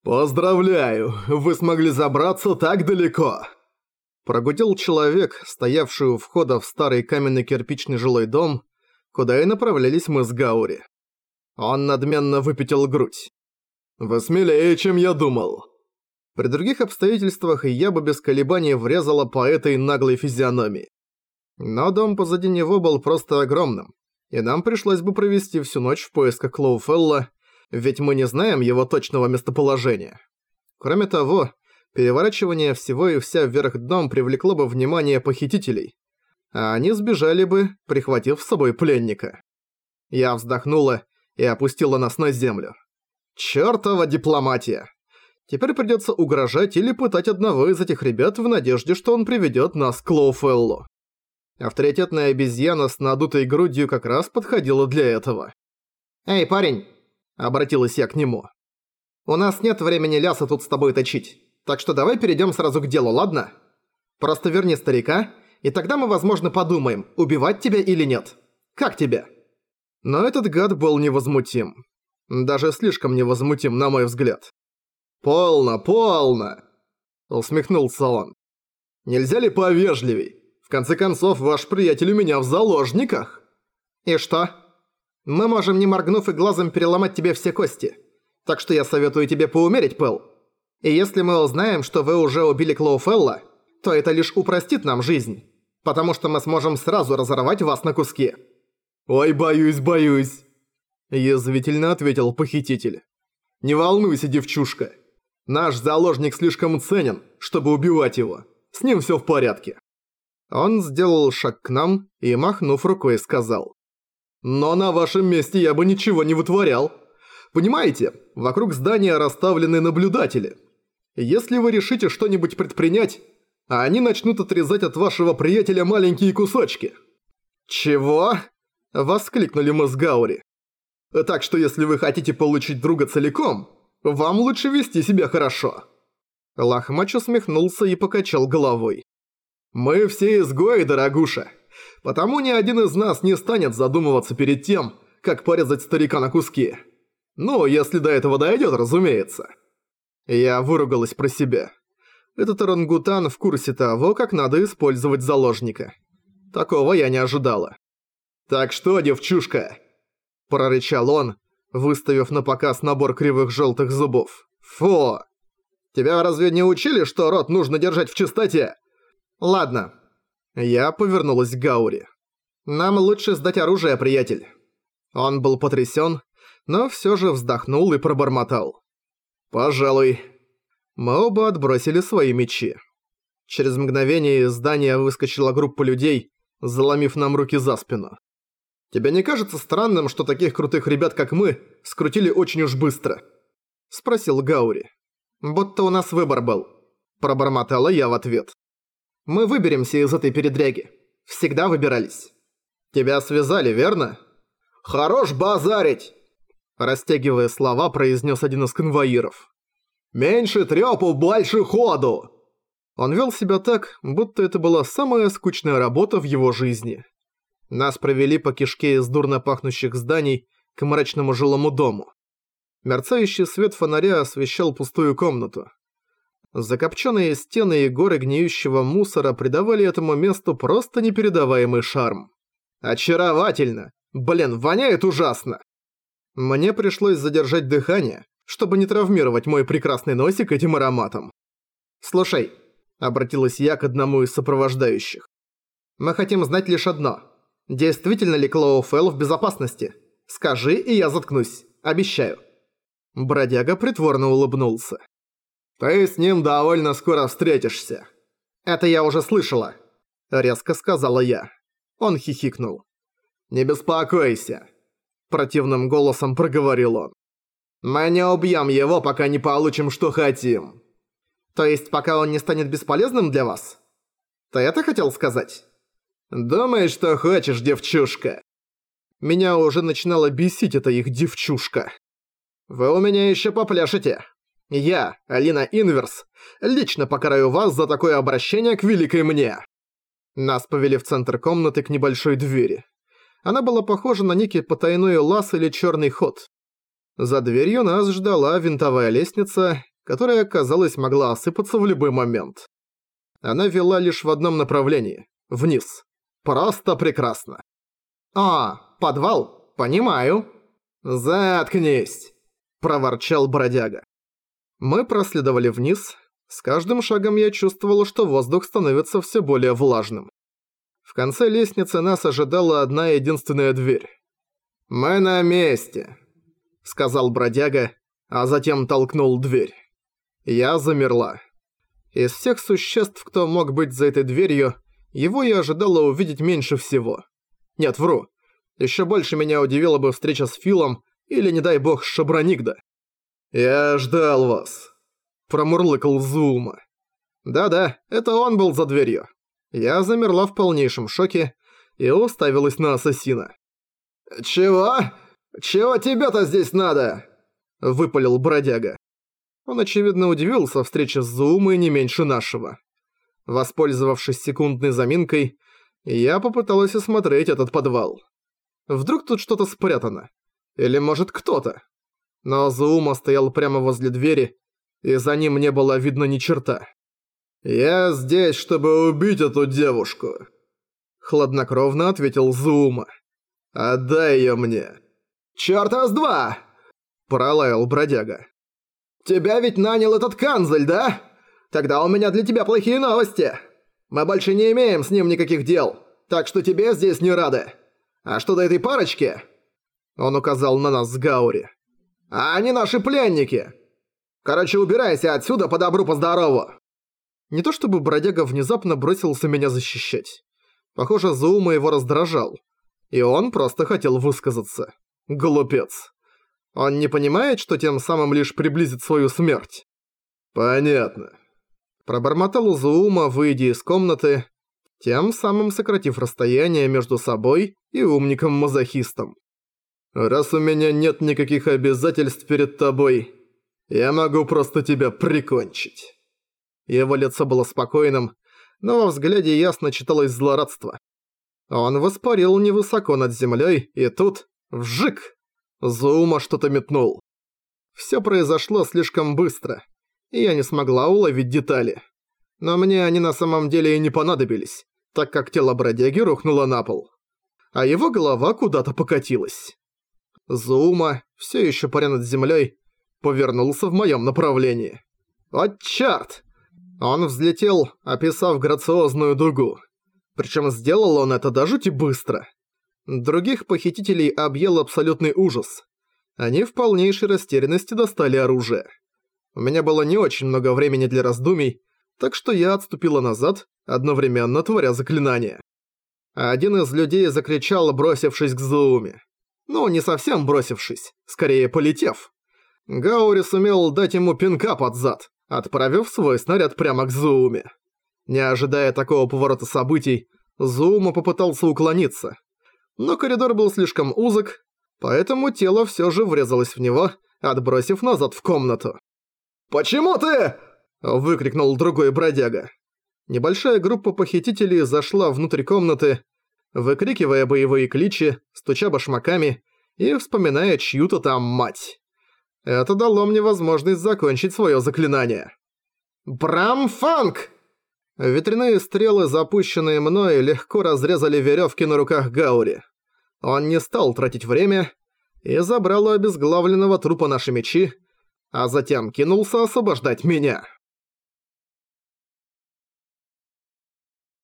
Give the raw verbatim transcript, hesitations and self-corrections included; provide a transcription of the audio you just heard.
«Поздравляю, вы смогли забраться так далеко!» Прогудел человек, стоявший у входа в старый каменный кирпичный жилой дом, куда и направлялись мы с Гаури. Он надменно выпятил грудь. «Вы смелее, чем я думал!» При других обстоятельствах я бы без колебаний врезала по этой наглой физиономии. Но дом позади него был просто огромным, и нам пришлось бы провести всю ночь в поисках Клоуфелла, ведь мы не знаем его точного местоположения. Кроме того, переворачивание всего и вся вверх дном привлекло бы внимание похитителей, а они сбежали бы, прихватив с собой пленника. Я вздохнула и опустила нас на землю. Чёртова дипломатия! Теперь придётся угрожать или пытать одного из этих ребят в надежде, что он приведёт нас к Клоуфеллу. Авторитетная обезьяна с надутой грудью как раз подходила для этого. «Эй, парень!» – обратилась я к нему. «У нас нет времени ляса тут с тобой точить, так что давай перейдём сразу к делу, ладно? Просто верни старика, и тогда мы, возможно, подумаем, убивать тебя или нет. Как тебе?» Но этот гад был невозмутим. Даже слишком невозмутим, на мой взгляд. «Полно, полно!» – усмехнулся он. «Нельзя ли повежливей? В конце концов, ваш приятель у меня в заложниках». «И что? Мы можем, не моргнув и глазом, переломать тебе все кости. Так что я советую тебе поумерить пыл. И если мы узнаем, что вы уже убили Клоуфелла, то это лишь упростит нам жизнь, потому что мы сможем сразу разорвать вас на куски». «Ой, боюсь, боюсь», – язвительно ответил похититель. «Не волнуйся, девчушка. Наш заложник слишком ценен, чтобы убивать его. С ним всё в порядке». Он сделал шаг к нам и, махнув рукой, сказал: «Но на вашем месте я бы ничего не вытворял. Понимаете, вокруг здания расставлены наблюдатели. Если вы решите что-нибудь предпринять, они начнут отрезать от вашего приятеля маленькие кусочки». «Чего?» – воскликнули мы с Гаури. «Так что если вы хотите получить друга целиком, вам лучше вести себя хорошо». Лохмач усмехнулся и покачал головой. «Мы все изгои, дорогуша, потому ни один из нас не станет задумываться перед тем, как порезать старика на куски. Ну, если до этого дойдет, разумеется». Я выругалась про себя. Этот орангутан в курсе того, как надо использовать заложника. Такого я не ожидала. «Так что, девчушка?» – прорычал он, выставив на показ набор кривых желтых зубов. «Фу! Тебя разве не учили, что рот нужно держать в чистоте?» «Ладно». Я повернулась к Гаури. «Нам лучше сдать оружие, приятель». Он был потрясен, но все же вздохнул и пробормотал: «Пожалуй». Мы оба отбросили свои мечи. Через мгновение из здания выскочила группа людей, заломив нам руки за спину. «Тебе не кажется странным, что таких крутых ребят, как мы, скрутили очень уж быстро?» – спросил Гаури. «Будто у нас выбор был», – пробормотала я в ответ. «Мы выберемся из этой передряги. Всегда выбирались». «Тебя связали, верно?» «Хорош базарить!» – растягивая слова, произнес один из конвоиров. «Меньше трёпу, больше ходу!» Он вел себя так, будто это была самая скучная работа в его жизни. Нас провели по кишке из дурно пахнущих зданий к мрачному жилому дому. Мерцающий свет фонаря освещал пустую комнату. Закопченные стены и горы гниющего мусора придавали этому месту просто непередаваемый шарм. «Очаровательно! Блин, воняет ужасно!» Мне пришлось задержать дыхание, чтобы не травмировать мой прекрасный носик этим ароматом. «Слушай», — обратилась я к одному из сопровождающих, «мы хотим знать лишь одно. Действительно ли Клоуфелл в безопасности? Скажи, и я заткнусь. Обещаю». Бродяга притворно улыбнулся. «Ты с ним довольно скоро встретишься». «Это я уже слышала», — резко сказала я. Он хихикнул. «Не беспокойся», — противным голосом проговорил он. «Мы не убьем его, пока не получим, что хотим». «То есть, пока он не станет бесполезным для вас? Ты это хотел сказать?» «Думай, что хочешь, девчушка». Меня уже начинала бесить эта их девчушка. «Вы у меня еще попляшете. Я, Алина Инверс, лично покараю вас за такое обращение к великой мне». Нас повели в центр комнаты к небольшой двери. Она была похожа на некий потайной лаз или черный ход. За дверью нас ждала винтовая лестница которая, казалось, могла осыпаться в любой момент. Она вела лишь в одном направлении – вниз. Просто прекрасно. «А, подвал? Понимаю». «Заткнись!» – проворчал бродяга. Мы проследовали вниз. С каждым шагом я чувствовал, что воздух становится все более влажным. В конце лестницы нас ожидала одна единственная дверь. «Мы на месте», — сказал бродяга, а затем толкнул дверь. Я замерла. Из всех существ, кто мог быть за этой дверью, его я ожидала увидеть меньше всего. Нет, вру. Еще больше меня удивила бы встреча с Филом или, не дай бог, с Шаброникдо. «Я ждал вас», — промурлыкал Зуума. Да-да, это он был за дверью. Я замерла в полнейшем шоке и уставилась на ассасина. «Чего? Чего тебе-то здесь надо?» — выпалил бродяга. Он, очевидно, удивился встрече с Зуумой не меньше нашего. Воспользовавшись секундной заминкой, я попыталась осмотреть этот подвал. Вдруг тут что-то спрятано? Или, может, кто-то? Но Зуума стоял прямо возле двери, и за ним не было видно ни черта. «Я здесь, чтобы убить эту девушку», — хладнокровно ответил Зуума. «Отдай её мне». «Чёрта с два!» — пролаял бродяга. «Тебя ведь нанял этот канцль, да? Тогда у меня для тебя плохие новости. Мы больше не имеем с ним никаких дел, так что тебе здесь не рады. А что до этой парочки?» Он указал на нас с Гаури. «А они наши пленники. Короче, убирайся отсюда по добру, по здорову». Не то чтобы бродяга внезапно бросился меня защищать. Похоже, Зуума его раздражал. И он просто хотел высказаться. Глупец. Он не понимает, что тем самым лишь приблизит свою смерть? «Понятно», – пробормотал Зуума, выйдя из комнаты, тем самым сократив расстояние между собой и умником-мазохистом. «Раз у меня нет никаких обязательств перед тобой, я могу просто тебя прикончить». Его лицо было спокойным, но во взгляде ясно читалось злорадство. Он воспарил невысоко над землей, и тут – вжик! Зуума что-то метнул. Всё произошло слишком быстро, и я не смогла уловить детали. Но мне они на самом деле и не понадобились, так как тело бродяги рухнуло на пол. А его голова куда-то покатилась. Зуума, всё ещё паря над землей, повернулся в моём направлении. «О, чёрт!» Он взлетел, описав грациозную дугу. Причем сделал он это до жути быстро. Других похитителей объел абсолютный ужас. Они в полнейшей растерянности достали оружие. У меня было не очень много времени для раздумий, так что я отступила назад, одновременно творя заклинание. Один из людей закричал, бросившись к Зууме. Ну, не совсем бросившись, скорее полетев. Гаури сумел дать ему пинка под зад, отправив свой снаряд прямо к Зууме. Не ожидая такого поворота событий, Зуума попытался уклониться. Но коридор был слишком узок, поэтому тело всё же врезалось в него, отбросив назад в комнату. «Почему ты?» – выкрикнул другой бродяга. Небольшая группа похитителей зашла внутрь комнаты, выкрикивая боевые кличи, стуча башмаками и вспоминая чью-то там мать. Это дало мне возможность закончить своё заклинание. «Брамфанг!» Ветряные стрелы, запущенные мной, легко разрезали верёвки на руках Гаури. Он не стал тратить время и забрал у обезглавленного трупа наши мечи, а затем кинулся освобождать меня.